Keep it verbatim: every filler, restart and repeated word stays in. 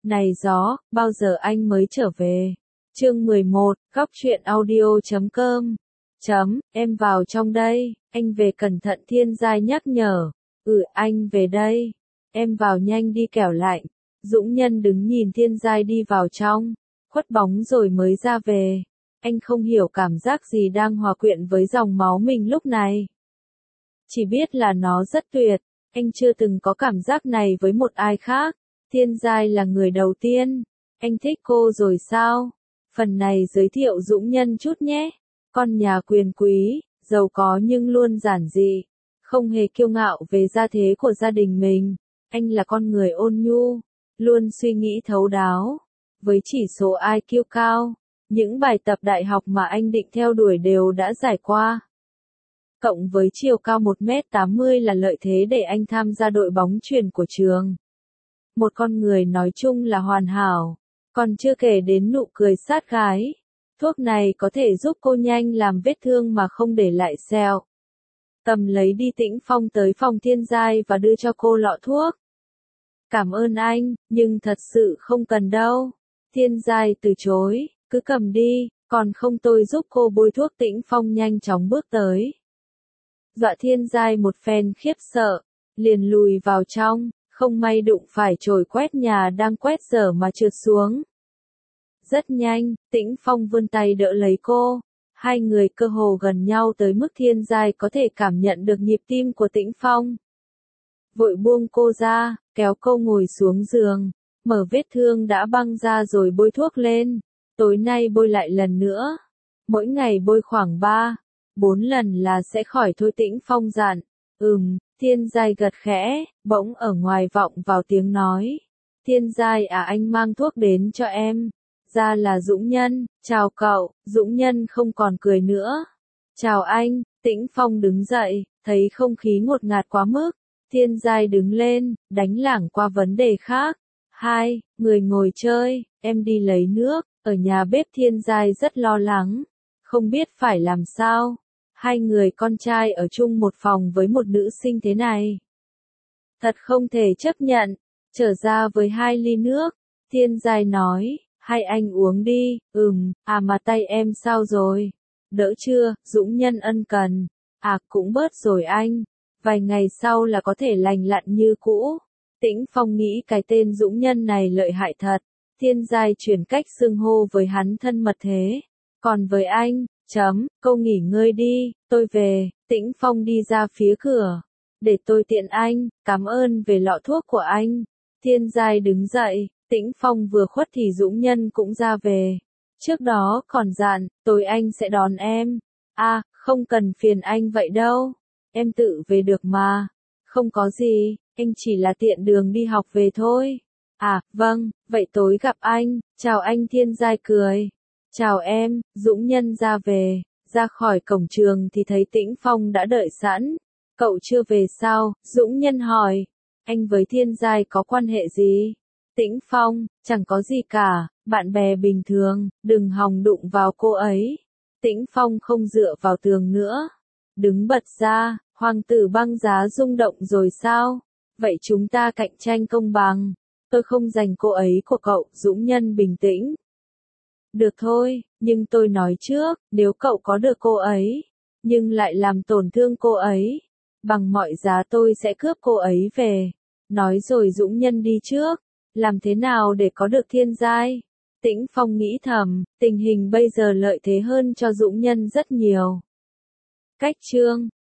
Này gió, bao giờ anh mới trở về? Chương mười một, góc truyện audio chấm com. Chấm, em vào trong đây, anh về cẩn thận Thiên Giai nhắc nhở. Ừ, anh về đây. Em vào nhanh đi kẻo lạnh. Dũng Nhân đứng nhìn Thiên Giai đi vào trong, khuất bóng rồi mới ra về. Anh không hiểu cảm giác gì đang hòa quyện với dòng máu mình lúc này. Chỉ biết là nó rất tuyệt, anh chưa từng có cảm giác này với một ai khác. Thiên Giai là người đầu tiên. Anh thích cô rồi sao? Phần này giới thiệu Dũng Nhân chút nhé. Con nhà quyền quý, giàu có nhưng luôn giản dị, không hề kiêu ngạo về gia thế của gia đình mình. Anh là con người ôn nhu, luôn suy nghĩ thấu đáo. Với chỉ số i kiu cao, những bài tập đại học mà anh định theo đuổi đều đã giải qua. Cộng với chiều cao một mét tám mươi là lợi thế để anh tham gia đội bóng chuyền của trường. Một con người nói chung là hoàn hảo, còn chưa kể đến nụ cười sát gái. Thuốc này có thể giúp cô nhanh làm vết thương mà không để lại sẹo. Tầm lấy đi Tĩnh Phong tới phòng Thiên Giai và đưa cho cô lọ thuốc. Cảm ơn anh, nhưng thật sự không cần đâu. Thiên Giai từ chối, cứ cầm đi, còn không tôi giúp cô bôi thuốc. Tĩnh Phong nhanh chóng bước tới. Dọa Thiên Giai một phen khiếp sợ, liền lùi vào trong, không may đụng phải chổi quét nhà đang quét dở mà trượt xuống. Rất nhanh, Tĩnh Phong vươn tay đỡ lấy cô. Hai người cơ hồ gần nhau tới mức Thiên Giai có thể cảm nhận được nhịp tim của Tĩnh Phong. Vội buông cô ra, kéo cô ngồi xuống giường, mở vết thương đã băng ra rồi bôi thuốc lên. Tối nay bôi lại lần nữa. Mỗi ngày bôi khoảng ba, bốn lần là sẽ khỏi thôi. Tĩnh Phong dặn. Ừm, Thiên Giai gật khẽ, bỗng ở ngoài vọng vào tiếng nói. Thiên Giai à, anh mang thuốc đến cho em. Ra là Dũng Nhân, chào cậu. Dũng Nhân không còn cười nữa. Chào anh. Tĩnh Phong đứng dậy, thấy không khí ngột ngạt quá mức. Thiên Giai đứng lên, đánh lảng qua vấn đề khác. Hai, người ngồi chơi, em đi lấy nước. Ở nhà bếp Thiên Giai rất lo lắng, không biết phải làm sao. Hai người con trai ở chung một phòng với một nữ sinh thế này, thật không thể chấp nhận. Trở ra với hai ly nước, Thiên Giai nói, hai anh uống đi. Ừm, à mà tay em sao rồi? Đỡ chưa? Dũng Nhân ân cần. À cũng bớt rồi anh, vài ngày sau là có thể lành lặn như cũ. Tĩnh Phong nghĩ cái tên Dũng Nhân này lợi hại thật. Thiên Giai chuyển cách xưng hô với hắn thân mật thế. Còn với anh, chấm, câu nghỉ ngơi đi, tôi về. Tĩnh Phong đi ra phía cửa. Để tôi tiện anh, cảm ơn về lọ thuốc của anh. Thiên Giai đứng dậy, Tĩnh Phong vừa khuất thì Dũng Nhân cũng ra về. Trước đó còn dặn, tối anh sẽ đón em. À, không cần phiền anh vậy đâu. Em tự về được mà. Không có gì, anh chỉ là tiện đường đi học về thôi. À, vâng, vậy tối gặp anh. Chào anh. Thiên Giai cười. Chào em. Dũng Nhân ra về. Ra khỏi cổng trường thì thấy Tĩnh Phong đã đợi sẵn. Cậu chưa về sao? Dũng Nhân hỏi. Anh với Thiên Giai có quan hệ gì? Tĩnh Phong, chẳng có gì cả, bạn bè bình thường, đừng hòng đụng vào cô ấy. Tĩnh Phong không dựa vào tường nữa. Đứng bật ra, hoàng tử băng giá rung động rồi sao? Vậy chúng ta cạnh tranh công bằng. Tôi không giành cô ấy của cậu. Dũng Nhân bình tĩnh. Được thôi, nhưng tôi nói trước, nếu cậu có được cô ấy, nhưng lại làm tổn thương cô ấy, bằng mọi giá tôi sẽ cướp cô ấy về. Nói rồi Dũng Nhân đi trước. Làm thế nào để có được Thiên Giai? Tĩnh Phong nghĩ thầm, tình hình bây giờ lợi thế hơn cho Dũng Nhân rất nhiều. Cách chương